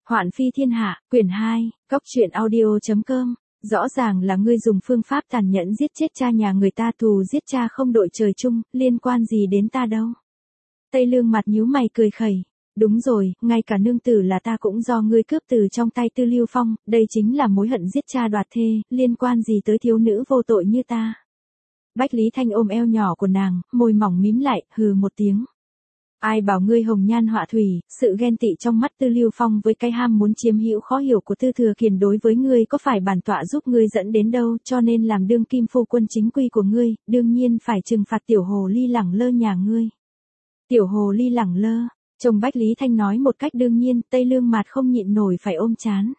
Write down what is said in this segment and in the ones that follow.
Hoạn phi thiên hạ, quyển 2, Cóc truyện audio.com. Rõ ràng là ngươi dùng phương pháp tàn nhẫn giết chết cha nhà người ta, thù giết cha không đội trời chung, liên quan gì đến ta đâu. Tây Lương mặt nhíu mày cười khẩy. Đúng rồi, ngay cả nương tử là ta cũng do ngươi cướp từ trong tay Tư Lưu Phong, đây chính là mối hận giết cha đoạt thê, liên quan gì tới thiếu nữ vô tội như ta. Bách Lý Thanh ôm eo nhỏ của nàng, môi mỏng mím lại, hừ một tiếng. Ai bảo ngươi hồng nhan họa thủy, sự ghen tị trong mắt Tư Lưu Phong với cái ham muốn chiếm hữu khó hiểu của Tư Thừa Kiền đối với ngươi có phải bản tọa giúp ngươi dẫn đến đâu, cho nên làm đương kim phu quân chính quy của ngươi, đương nhiên phải trừng phạt tiểu hồ ly lẳng lơ nhà ngươi. Tiểu hồ ly lẳng lơ, chồng Bách Lý Thanh nói một cách đương nhiên, Tây Lương Mạt không nhịn nổi phải ôm chán.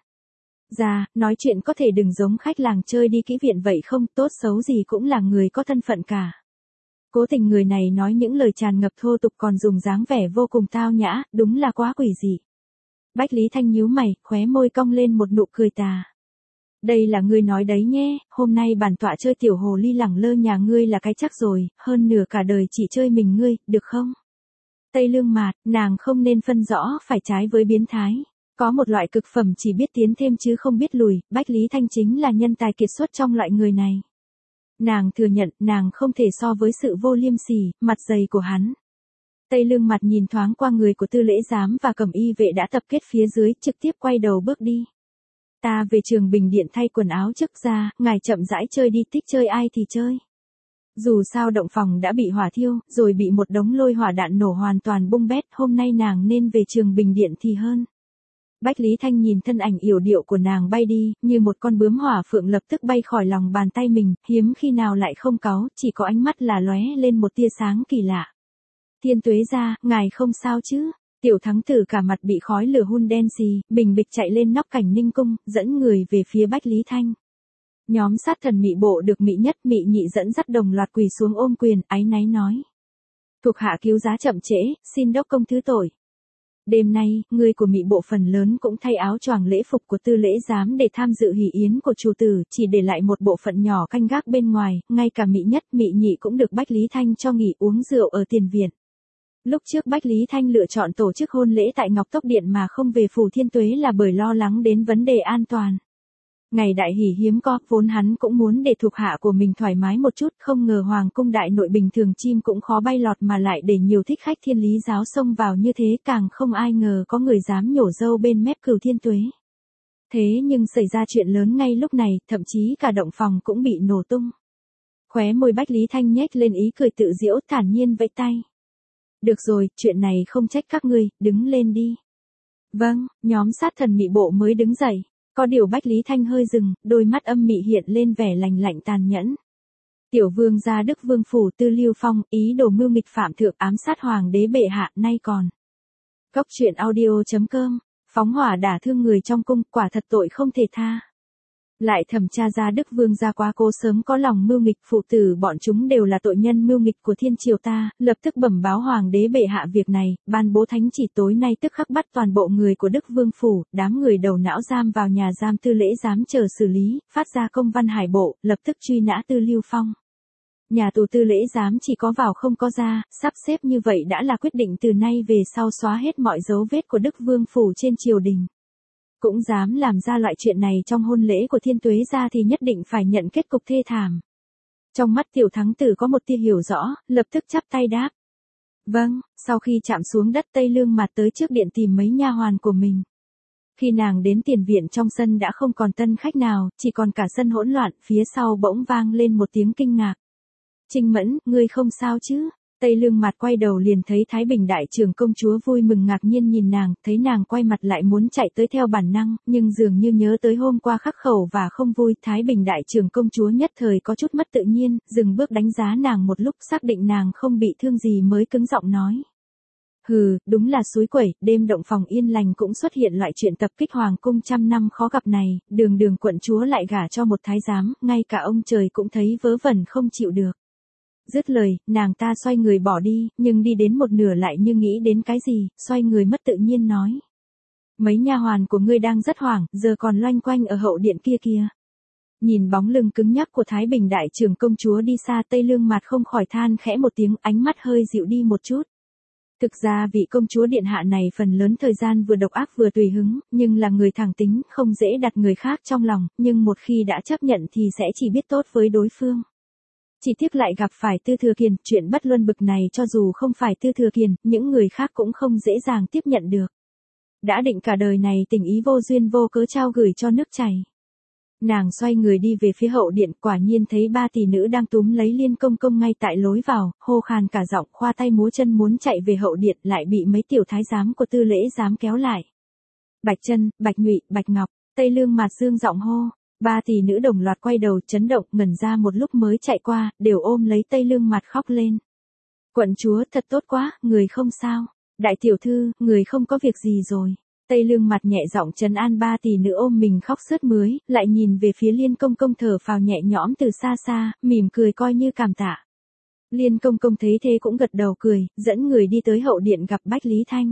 Ra, nói chuyện có thể đừng giống khách làng chơi đi kỹ viện vậy không, tốt xấu gì cũng là người có thân phận cả. Cố tình người này nói những lời tràn ngập thô tục còn dùng dáng vẻ vô cùng tao nhã, đúng là quá quỷ dị. Bách Lý Thanh nhíu mày, khóe môi cong lên một nụ cười tà. Đây là ngươi nói đấy nhé, hôm nay bản tọa chơi tiểu hồ ly lẳng lơ nhà ngươi là cái chắc rồi, hơn nửa cả đời chỉ chơi mình ngươi, được không? Tây Lương Mạt, nàng không nên phân rõ phải trái với biến thái. Có một loại cực phẩm chỉ biết tiến thêm chứ không biết lùi, Bách Lý Thanh chính là nhân tài kiệt xuất trong loại người này. Nàng thừa nhận, nàng không thể so với sự vô liêm sỉ, mặt dày của hắn. Tây Lương Mặt nhìn thoáng qua người của Tư Lễ Giám và Cẩm Y vệ đã tập kết phía dưới, trực tiếp quay đầu bước đi. Ta về Trường Bình Điện thay quần áo trước ra, ngài chậm rãi chơi đi, thích chơi ai thì chơi. Dù sao động phòng đã bị hỏa thiêu, rồi bị một đống lôi hỏa đạn nổ hoàn toàn bung bét, hôm nay nàng nên về Trường Bình Điện thì hơn. Bách Lý Thanh nhìn thân ảnh yểu điệu của nàng bay đi, như một con bướm hỏa phượng lập tức bay khỏi lòng bàn tay mình, hiếm khi nào lại không cáu, chỉ có ánh mắt là lóe lên một tia sáng kỳ lạ. Thiên Tuế gia, ngài không sao chứ? Tiểu thắng tử cả mặt bị khói lửa hun đen xì, bình bịch chạy lên nóc cảnh Ninh cung, dẫn người về phía Bách Lý Thanh. Nhóm sát thần Mị Bộ được Mị Nhất, Mị Nhị dẫn dắt đồng loạt quỳ xuống ôm quyền, áy náy nói: thuộc hạ cứu giá chậm trễ, xin đốc công thứ tội. Đêm nay, người của Mị Bộ phần lớn cũng thay áo choàng lễ phục của Tư Lễ Giám để tham dự hỷ yến của chủ tử, chỉ để lại một bộ phận nhỏ canh gác bên ngoài, ngay cả Mị Nhất, Mị Nhị cũng được Bách Lý Thanh cho nghỉ uống rượu ở tiền viện. Lúc trước Bách Lý Thanh lựa chọn tổ chức hôn lễ tại Ngọc Tốc Điện mà không về phủ Thiên Tuế là bởi lo lắng đến vấn đề an toàn. Ngày đại hỷ hiếm có, vốn hắn cũng muốn để thuộc hạ của mình thoải mái một chút, không ngờ hoàng cung đại nội bình thường chim cũng khó bay lọt mà lại để nhiều thích khách Thiên Lý giáo xông vào như thế, càng không ai ngờ có người dám nhổ râu bên mép Cửu Thiên Tuế. Thế nhưng xảy ra chuyện lớn ngay lúc này, thậm chí cả động phòng cũng bị nổ tung. Khóe môi Bách Lý Thanh nhếch lên ý cười tự giễu, thản nhiên vẫy tay. Được rồi, chuyện này không trách các ngươi, đứng lên đi. Vâng, nhóm sát thần Mị Bộ mới đứng dậy. Có điều Bách Lý Thanh hơi dừng, đôi mắt âm mị hiện lên vẻ lạnh lạnh tàn nhẫn. Tiểu vương gia Đức Vương phủ Tư Lưu Phong, ý đồ mưu nghịch phạm thượng ám sát hoàng đế bệ hạ, nay còn. Cóc truyện audio.com, phóng hỏa đả thương người trong cung, quả thật tội không thể tha. Lại thẩm tra ra Đức Vương gia quá cố sớm có lòng mưu nghịch, phụ tử bọn chúng đều là tội nhân mưu nghịch của thiên triều ta, lập tức bẩm báo hoàng đế bệ hạ việc này, ban bố thánh chỉ tối nay tức khắc bắt toàn bộ người của Đức Vương phủ, đám người đầu não giam vào nhà giam Tư Lễ Giám chờ xử lý, phát ra công văn hải bộ, lập tức truy nã Tư Lưu Phong. Nhà tù Tư Lễ Giám chỉ có vào không có ra, sắp xếp như vậy đã là quyết định từ nay về sau xóa hết mọi dấu vết của Đức Vương phủ trên triều đình. Cũng dám làm ra loại chuyện này trong hôn lễ của Thiên Tuế gia thì nhất định phải nhận kết cục thê thảm. Trong mắt tiểu thắng tử có một tia hiểu rõ, lập tức chắp tay đáp. Vâng, sau khi chạm xuống đất Tây Lương Mạt tới trước điện tìm mấy nha hoàn của mình. Khi nàng đến tiền viện trong sân đã không còn tân khách nào, chỉ còn cả sân hỗn loạn, phía sau bỗng vang lên một tiếng kinh ngạc. Trinh Mẫn, ngươi không sao chứ? Tây Lương Mạt quay đầu liền thấy Thái Bình đại trưởng công chúa vui mừng ngạc nhiên nhìn nàng, thấy nàng quay mặt lại muốn chạy tới theo bản năng, nhưng dường như nhớ tới hôm qua khắc khẩu và không vui, Thái Bình đại trưởng công chúa nhất thời có chút mất tự nhiên, dừng bước đánh giá nàng một lúc, xác định nàng không bị thương gì mới cứng giọng nói. Hừ, đúng là xúi quẩy, đêm động phòng yên lành cũng xuất hiện loại chuyện tập kích hoàng cung trăm năm khó gặp này, đường quận chúa lại gả cho một thái giám, ngay cả ông trời cũng thấy vớ vẩn không chịu được. Dứt lời, nàng ta xoay người bỏ đi, nhưng đi đến một nửa lại như nghĩ đến cái gì, xoay người mất tự nhiên nói. Mấy nha hoàn của ngươi đang rất hoảng, giờ còn loanh quanh ở hậu điện kia kìa. Nhìn bóng lưng cứng nhắc của Thái Bình đại trưởng công chúa đi xa, Tây Lương Mạt không khỏi than khẽ một tiếng, ánh mắt hơi dịu đi một chút. Thực ra vị công chúa điện hạ này phần lớn thời gian vừa độc ác vừa tùy hứng, nhưng là người thẳng tính, không dễ đặt người khác trong lòng, nhưng một khi đã chấp nhận thì sẽ chỉ biết tốt với đối phương. Chỉ tiếc lại gặp phải Tư Thừa Kiền, chuyện bất luân bực này cho dù không phải Tư Thừa Kiền, những người khác cũng không dễ dàng tiếp nhận được. Đã định cả đời này tình ý vô duyên vô cớ trao gửi cho nước chảy. Nàng xoay người đi về phía hậu điện, quả nhiên thấy ba tỷ nữ đang túm lấy Liên Công Công ngay tại lối vào, hô khàn cả giọng, khoa tay múa chân muốn chạy về hậu điện, lại bị mấy tiểu thái giám của Tư Lễ giám kéo lại. Bạch Chân, Bạch Nhụy, Bạch Ngọc, Tây Lương Mạt dương giọng hô. Ba tỷ nữ đồng loạt quay đầu chấn động, ngẩn ra một lúc mới chạy qua, đều ôm lấy Tây Lương Mạt khóc lên. Quận chúa thật tốt quá, người không sao. Đại tiểu thư, người không có việc gì rồi. Tây Lương Mặt nhẹ giọng trấn an ba tỷ nữ ôm mình khóc sướt mướt, lại nhìn về phía Liên Công Công thở phào nhẹ nhõm từ xa xa, mỉm cười coi như cảm tạ. Liên Công Công thấy thế cũng gật đầu cười, dẫn người đi tới hậu điện gặp Bách Lý Thanh.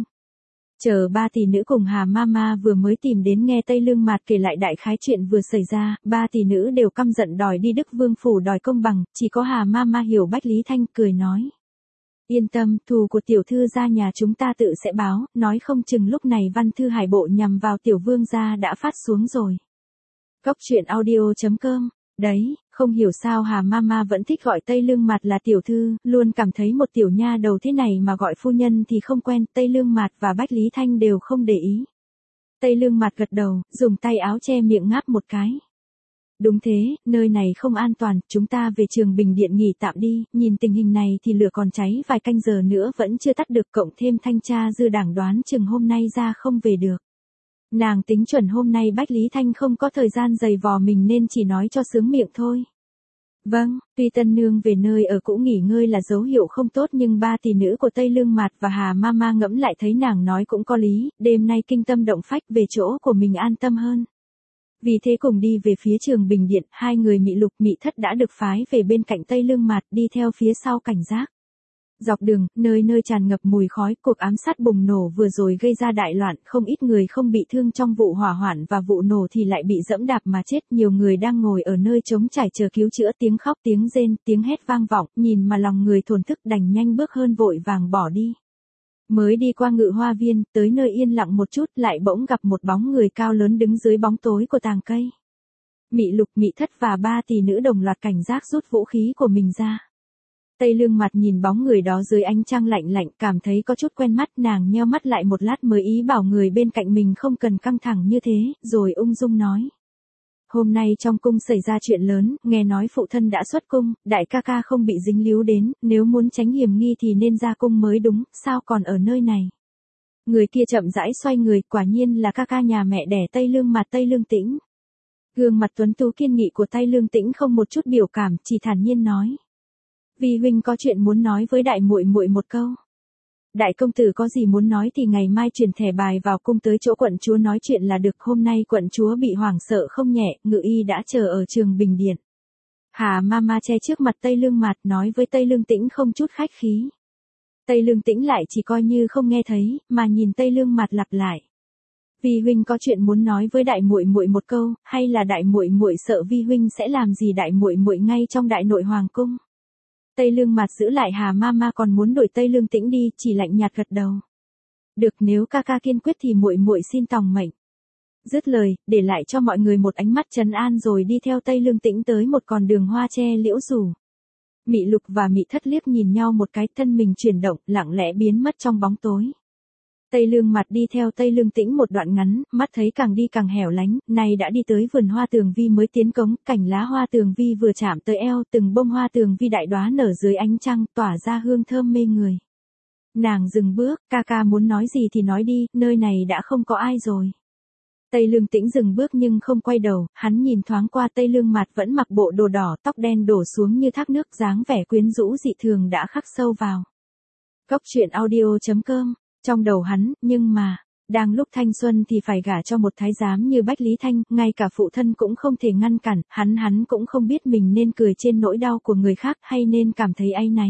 Chờ ba tỷ nữ cùng Hà Mama vừa mới tìm đến nghe Tây Lương Mạt kể lại đại khái chuyện vừa xảy ra, ba tỷ nữ đều căm giận đòi đi Đức Vương phủ đòi công bằng, chỉ có Hà Mama hiểu Bách Lý Thanh cười nói. Yên tâm, thù của tiểu thư gia nhà chúng ta tự sẽ báo, nói không chừng lúc này văn thư hải bộ nhằm vào tiểu vương gia đã phát xuống rồi. Cốc truyện audio.com. Đấy, không hiểu sao Hà Mama vẫn thích gọi Tây Lương Mạt là tiểu thư, luôn cảm thấy một tiểu nha đầu thế này mà gọi phu nhân thì không quen, Tây Lương Mạt và Bách Lý Thanh đều không để ý. Tây Lương Mạt gật đầu, dùng tay áo che miệng ngáp một cái. Đúng thế, nơi này không an toàn, chúng ta về Trường Bình Điện nghỉ tạm đi, nhìn tình hình này thì lửa còn cháy vài canh giờ nữa vẫn chưa tắt được, cộng thêm thanh tra dư đảng đoán chừng hôm nay ra không về được. Nàng tính chuẩn hôm nay Bách Lý Thanh không có thời gian giày vò mình nên chỉ nói cho sướng miệng thôi. Vâng, tuy tân nương về nơi ở cũ nghỉ ngơi là dấu hiệu không tốt nhưng ba tỷ nữ của Tây Lương Mạt và Hà Mama ngẫm lại thấy nàng nói cũng có lý, đêm nay kinh tâm động phách về chỗ của mình an tâm hơn. Vì thế cùng đi về phía Trường Bình Điện, hai người Mị Lục Mị Thất đã được phái về bên cạnh Tây Lương Mạt đi theo phía sau cảnh giác. Dọc đường, nơi nơi tràn ngập mùi khói, cuộc ám sát bùng nổ vừa rồi gây ra đại loạn, không ít người không bị thương trong vụ hỏa hoạn và vụ nổ thì lại bị dẫm đạp mà chết, nhiều người đang ngồi ở nơi trống trải chờ cứu chữa, tiếng khóc, tiếng rên, tiếng hét vang vọng, nhìn mà lòng người thổn thức đành nhanh bước hơn vội vàng bỏ đi. Mới đi qua Ngự Hoa Viên, tới nơi yên lặng một chút lại bỗng gặp một bóng người cao lớn đứng dưới bóng tối của tàng cây. Mị Lục Mị Thất và ba tỷ nữ đồng loạt cảnh giác rút vũ khí của mình ra. Tây Lương Mặt nhìn bóng người đó dưới ánh trăng lạnh lạnh, cảm thấy có chút quen mắt, nàng nheo mắt lại một lát mới ý bảo người bên cạnh mình không cần căng thẳng như thế, rồi ung dung nói. Hôm nay trong cung xảy ra chuyện lớn, nghe nói phụ thân đã xuất cung, đại ca ca không bị dính líu đến, nếu muốn tránh hiểm nghi thì nên ra cung mới đúng, sao còn ở nơi này. Người kia chậm rãi xoay người, quả nhiên là ca ca nhà mẹ đẻ Tây Lương Mặt Tây Lương Tĩnh. Gương mặt tuấn tú kiên nghị của Tây Lương Tĩnh không một chút biểu cảm, chỉ thản nhiên nói. Vi huynh có chuyện muốn nói với đại muội muội một câu. Đại công tử có gì muốn nói thì ngày mai truyền thẻ bài vào cung tới chỗ quận chúa nói chuyện là được, hôm nay quận chúa bị hoảng sợ không nhẹ, ngự y đã chờ ở Trường Bình Điện. Hà Mama che trước mặt Tây Lương Mạt nói với Tây Lương Tĩnh không chút khách khí. Tây Lương Tĩnh lại chỉ coi như không nghe thấy, mà nhìn Tây Lương Mạt lặp lại. Vi huynh có chuyện muốn nói với đại muội muội một câu, hay là đại muội muội sợ vi huynh sẽ làm gì đại muội muội ngay trong đại nội hoàng cung? Tây Lương Mạt giữ lại Hà Mama còn muốn đuổi Tây Lương Tĩnh đi, chỉ lạnh nhạt gật đầu. Được, nếu ca ca kiên quyết thì muội muội xin tòng mệnh. Dứt lời, để lại cho mọi người một ánh mắt trấn an rồi đi theo Tây Lương Tĩnh tới một con đường hoa tre liễu rủ. Mị Lục và Mị Thất liếc nhìn nhau một cái, thân mình chuyển động, lặng lẽ biến mất trong bóng tối. Tây Lương Mạt đi theo Tây Lương Tĩnh một đoạn ngắn, mắt thấy càng đi càng hẻo lánh, nay đã đi tới vườn hoa tường vi mới tiến cống, cành lá hoa tường vi vừa chạm tới eo, từng bông hoa tường vi đại đóa nở dưới ánh trăng, tỏa ra hương thơm mê người. Nàng dừng bước, ca ca muốn nói gì thì nói đi, nơi này đã không có ai rồi. Tây Lương Tĩnh dừng bước nhưng không quay đầu, hắn nhìn thoáng qua Tây Lương Mạt vẫn mặc bộ đồ đỏ, tóc đen đổ xuống như thác nước, dáng vẻ quyến rũ dị thường đã khắc sâu vào. Cốc truyện audio.com. Trong đầu hắn, nhưng mà, đang lúc thanh xuân thì phải gả cho một thái giám như Bách Lý Thanh, ngay cả phụ thân cũng không thể ngăn cản, hắn cũng không biết mình nên cười trên nỗi đau của người khác hay nên cảm thấy áy náy.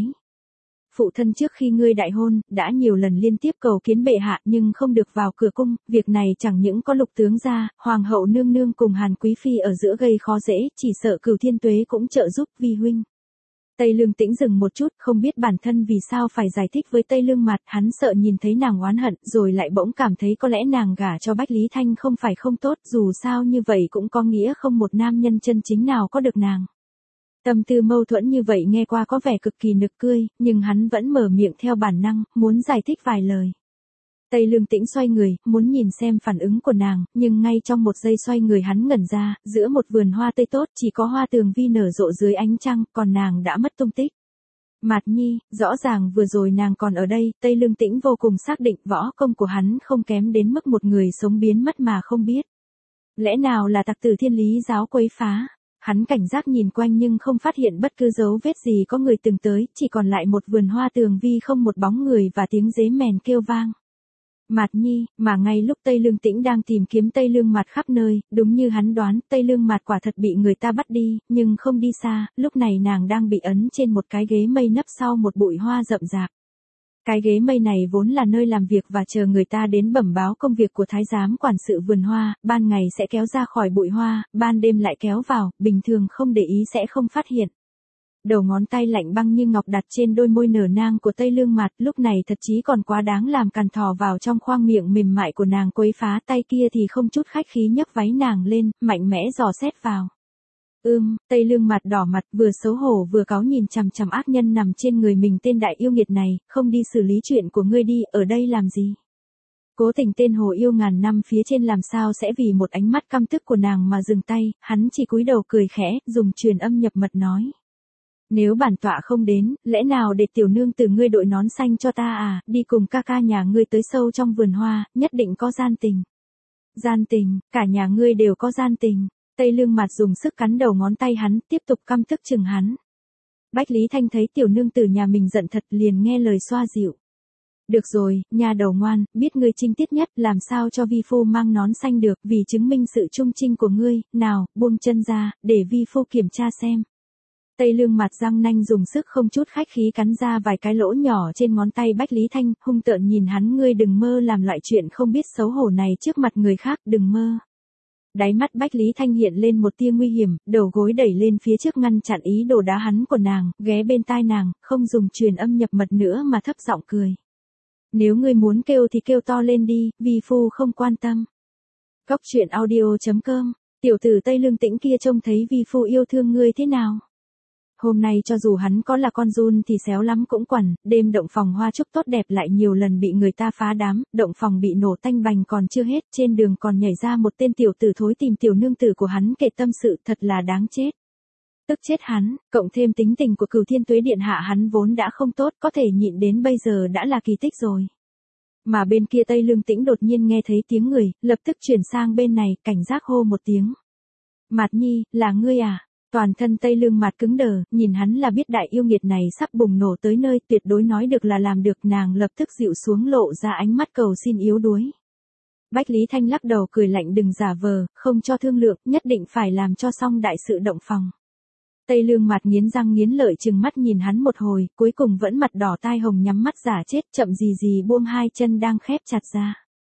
Phụ thân trước khi ngươi đại hôn, đã nhiều lần liên tiếp cầu kiến bệ hạ nhưng không được vào cửa cung, việc này chẳng những có Lục tướng gia, hoàng hậu nương nương cùng Hàn quý phi ở giữa gây khó dễ, chỉ sợ Cửu Thiên Tuế cũng trợ giúp vi huynh. Tây Lương Tĩnh dừng một chút, không biết bản thân vì sao phải giải thích với Tây Lương Mạt, hắn sợ nhìn thấy nàng oán hận, rồi lại bỗng cảm thấy có lẽ nàng gả cho Bách Lý Thanh không phải không tốt, dù sao như vậy cũng có nghĩa không một nam nhân chân chính nào có được nàng. Tâm tư mâu thuẫn như vậy nghe qua có vẻ cực kỳ nực cười, nhưng hắn vẫn mở miệng theo bản năng, muốn giải thích vài lời. Tây Lương Tĩnh xoay người, muốn nhìn xem phản ứng của nàng, nhưng ngay trong một giây xoay người hắn ngẩn ra, giữa một vườn hoa tươi tốt chỉ có hoa tường vi nở rộ dưới ánh trăng, còn nàng đã mất tung tích. Mạt Nhi, rõ ràng vừa rồi nàng còn ở đây, Tây Lương Tĩnh vô cùng xác định võ công của hắn không kém đến mức một người sống biến mất mà không biết. Lẽ nào là tặc tử Thiên Lý giáo quấy phá? Hắn cảnh giác nhìn quanh nhưng không phát hiện bất cứ dấu vết gì có người từng tới, chỉ còn lại một vườn hoa tường vi không một bóng người và tiếng dế mèn kêu vang. Mạt Nhi, mà ngay lúc Tây Lương Tĩnh đang tìm kiếm Tây Lương Mạt khắp nơi, đúng như hắn đoán, Tây Lương Mạt quả thật bị người ta bắt đi, nhưng không đi xa, lúc này nàng đang bị ấn trên một cái ghế mây nấp sau một bụi hoa rậm rạp. Cái ghế mây này vốn là nơi làm việc và chờ người ta đến bẩm báo công việc của thái giám quản sự vườn hoa, ban ngày sẽ kéo ra khỏi bụi hoa, ban đêm lại kéo vào, bình thường không để ý sẽ không phát hiện. Đầu ngón tay lạnh băng như ngọc đặt trên đôi môi nở nang của Tây Lương Mạt, lúc này thật chí còn quá đáng làm càn thò vào trong khoang miệng mềm mại của nàng quấy phá, tay kia thì không chút khách khí nhấc váy nàng lên, mạnh mẽ dò xét vào. Tây Lương Mạt đỏ mặt, vừa xấu hổ vừa cáu nhìn chằm chằm ác nhân nằm trên người mình tên đại yêu nghiệt này, không đi xử lý chuyện của ngươi đi, ở đây làm gì? Cố Tình tên hồ yêu ngàn năm phía trên làm sao sẽ vì một ánh mắt căm tức của nàng mà dừng tay, hắn chỉ cúi đầu cười khẽ, dùng truyền âm nhập mật nói. Nếu bản tọa không đến, lẽ nào để tiểu nương từ ngươi đội nón xanh cho ta à, đi cùng ca ca nhà ngươi tới sâu trong vườn hoa, nhất định có gian tình. Gian tình, cả nhà ngươi đều có gian tình. Tây Lương Mạt dùng sức cắn đầu ngón tay hắn, tiếp tục căm tức chừng hắn. Bách Lý Thanh thấy tiểu nương tử nhà mình giận thật liền nghe lời xoa dịu. Được rồi, nhà đầu ngoan, biết ngươi trinh tiết nhất, làm sao cho vi phu mang nón xanh được, vì chứng minh sự trung trinh của ngươi, nào, buông chân ra, để vi phu kiểm tra xem. Tây Lương Mạt răng nanh dùng sức không chút khách khí cắn ra vài cái lỗ nhỏ trên ngón tay Bách Lý Thanh, hung tợn nhìn hắn, ngươi đừng mơ làm loại chuyện không biết xấu hổ này trước mặt người khác, đừng mơ. Đáy mắt Bách Lý Thanh hiện lên một tia nguy hiểm, đầu gối đẩy lên phía trước ngăn chặn ý đồ đá hắn của nàng, ghé bên tai nàng, không dùng truyền âm nhập mật nữa mà thấp giọng cười. Nếu ngươi muốn kêu thì kêu to lên đi, vi phu không quan tâm. Cóc truyện audio.com, tiểu tử Tây Lương Tĩnh kia trông thấy vi phu yêu thương ngươi thế nào? Hôm nay cho dù hắn có là con giun thì xéo lắm cũng quằn, đêm động phòng hoa trúc tốt đẹp lại nhiều lần bị người ta phá đám, động phòng bị nổ tanh bành còn chưa hết, trên đường còn nhảy ra một tên tiểu tử thối tìm tiểu nương tử của hắn kể tâm sự, thật là đáng chết. Tức chết hắn, cộng thêm tính tình của Cửu Thiên Tuế Điện hạ hắn vốn đã không tốt, có thể nhịn đến bây giờ đã là kỳ tích rồi. Mà bên kia Tây Lương Tĩnh đột nhiên nghe thấy tiếng người, lập tức chuyển sang bên này, cảnh giác hô một tiếng. Mạt Nhi, là ngươi à? Toàn thân Tây Lương Mạt cứng đờ, nhìn hắn là biết đại yêu nghiệt này sắp bùng nổ tới nơi, tuyệt đối nói được là làm được, nàng lập tức dịu xuống lộ ra ánh mắt cầu xin yếu đuối. Bách Lý Thanh lắc đầu cười lạnh, đừng giả vờ, không cho thương lượng, nhất định phải làm cho xong đại sự động phòng. Tây Lương Mạt nghiến răng nghiến lợi trừng mắt nhìn hắn một hồi, cuối cùng vẫn mặt đỏ tai hồng nhắm mắt giả chết, chậm gì gì buông hai chân đang khép chặt ra.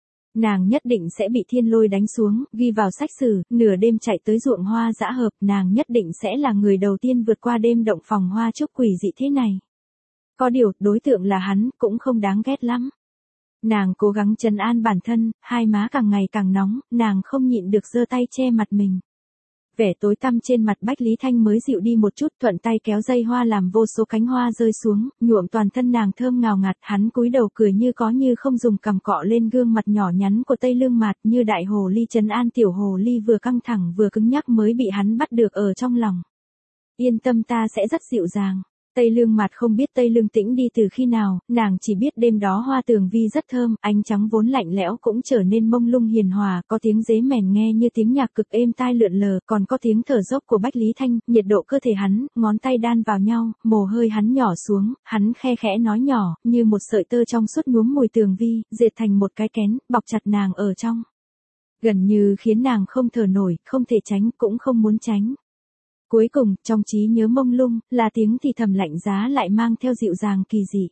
Nàng nhất định sẽ bị thiên lôi đánh xuống, ghi vào sách sử, nửa đêm chạy tới ruộng hoa dã hợp, nàng nhất định sẽ là người đầu tiên vượt qua đêm động phòng hoa trúc quỷ dị thế này. Có điều, đối tượng là hắn, cũng không đáng ghét lắm. Nàng cố gắng trấn an bản thân, hai má càng ngày càng nóng, nàng không nhịn được giơ tay che mặt mình. Vẻ tối tăm trên mặt Bách Lý Thanh mới dịu đi một chút, thuận tay kéo dây hoa làm vô số cánh hoa rơi xuống, nhuộm toàn thân nàng thơm ngào ngạt, hắn cúi đầu cười như có như không dùng cằm cọ lên gương mặt nhỏ nhắn của Tây Lương Mạt, như đại hồ ly trấn an tiểu hồ ly vừa căng thẳng vừa cứng nhắc mới bị hắn bắt được ở trong lòng. Yên tâm, ta sẽ rất dịu dàng. Tây Lương Mạt không biết Tây Lương Tĩnh đi từ khi nào, nàng chỉ biết đêm đó hoa tường vi rất thơm, ánh trắng vốn lạnh lẽo cũng trở nên mông lung hiền hòa, có tiếng dế mèn nghe như tiếng nhạc cực êm tai lượn lờ, còn có tiếng thở dốc của Bách Lý Thanh, nhiệt độ cơ thể hắn, ngón tay đan vào nhau, mồ hôi hắn nhỏ xuống, hắn khe khẽ nói nhỏ, như một sợi tơ trong suốt nhuốm mùi tường vi, dệt thành một cái kén, bọc chặt nàng ở trong. Gần như khiến nàng không thở nổi, không thể tránh, cũng không muốn tránh. Cuối cùng, trong trí nhớ mông lung, là tiếng thì thầm lạnh giá lại mang theo dịu dàng kỳ dị.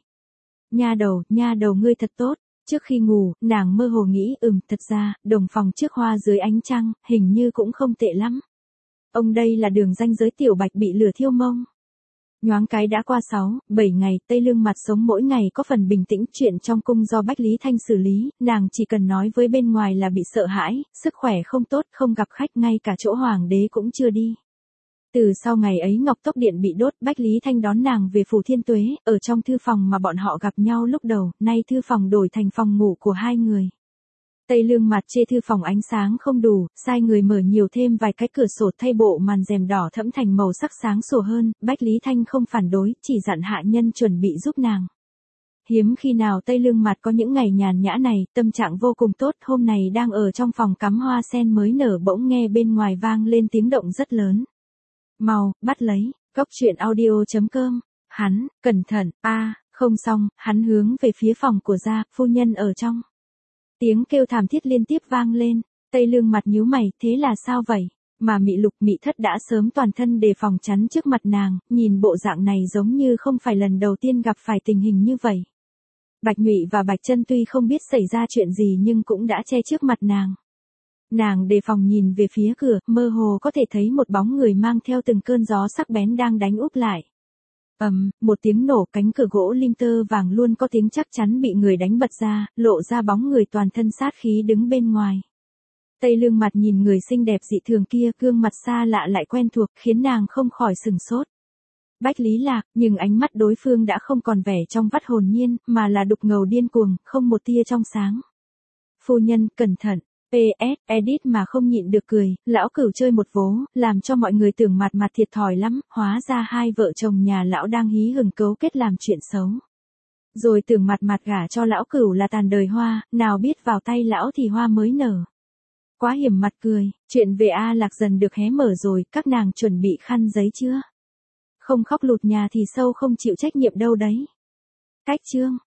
Nha đầu ngươi thật tốt. Trước khi ngủ, nàng mơ hồ nghĩ, thật ra, đồng phòng trước hoa dưới ánh trăng, hình như cũng không tệ lắm. Ông đây là đường ranh giới tiểu bạch bị lửa thiêu mông. Nhoáng cái đã qua 6, 7 ngày, Tây Lương Mặt sống mỗi ngày có phần bình tĩnh, chuyện trong cung do Bách Lý Thanh xử lý, nàng chỉ cần nói với bên ngoài là bị sợ hãi, sức khỏe không tốt, không gặp khách, ngay cả chỗ hoàng đế cũng chưa đi. Từ sau ngày ấy Ngọc Tốc Điện bị đốt, Bách Lý Thanh đón nàng về phủ Thiên Tuế, ở trong thư phòng mà bọn họ gặp nhau lúc đầu, nay thư phòng đổi thành phòng ngủ của hai người. Tây Lương Mặt chê thư phòng ánh sáng không đủ, sai người mở nhiều thêm vài cái cửa sổ, thay bộ màn rèm đỏ thẫm thành màu sắc sáng sủa hơn, Bách Lý Thanh không phản đối, chỉ dặn hạ nhân chuẩn bị giúp nàng. Hiếm khi nào Tây Lương Mặt có những ngày nhàn nhã này, tâm trạng vô cùng tốt, hôm này đang ở trong phòng cắm hoa sen mới nở, bỗng nghe bên ngoài vang lên tiếng động rất lớn. Mau, bắt lấy, Cốc Truyện Audio.com, hắn, cẩn thận, không xong, hắn hướng về phía phòng của gia, phu nhân ở trong. Tiếng kêu thảm thiết liên tiếp vang lên, Tây Lương Mặt nhíu mày, thế là sao vậy? Mà Mị Lục, Mị Thất đã sớm toàn thân đề phòng chắn trước mặt nàng, nhìn bộ dạng này giống như không phải lần đầu tiên gặp phải tình hình như vậy. Bạch Nhụy và Bạch Chân tuy không biết xảy ra chuyện gì nhưng cũng đã che trước mặt nàng. Nàng đề phòng nhìn về phía cửa, mơ hồ có thể thấy một bóng người mang theo từng cơn gió sắc bén đang đánh úp lại. Một tiếng nổ, cánh cửa gỗ lim tơ vàng luôn có tiếng chắc chắn bị người đánh bật ra, lộ ra bóng người toàn thân sát khí đứng bên ngoài. Tây Lương Mặt nhìn người xinh đẹp dị thường kia, gương mặt xa lạ lại quen thuộc, khiến nàng không khỏi sừng sốt. Bách Lý Lạc, nhưng ánh mắt đối phương đã không còn vẻ trong vắt hồn nhiên, mà là đục ngầu điên cuồng, không một tia trong sáng. Phu nhân, cẩn thận. PS, edit mà không nhịn được cười, lão Cửu chơi một vố, làm cho mọi người tưởng Mặt Mặt thiệt thòi lắm, hóa ra hai vợ chồng nhà lão đang hí hửng cấu kết làm chuyện xấu. Rồi tưởng Mặt Mặt gả cho lão Cửu là tàn đời hoa, nào biết vào tay lão thì hoa mới nở. Quá hiểm mặt cười, chuyện về A Lạc dần được hé mở rồi, các nàng chuẩn bị khăn giấy chưa? Không khóc lụt nhà thì sâu không chịu trách nhiệm đâu đấy. Cách chương.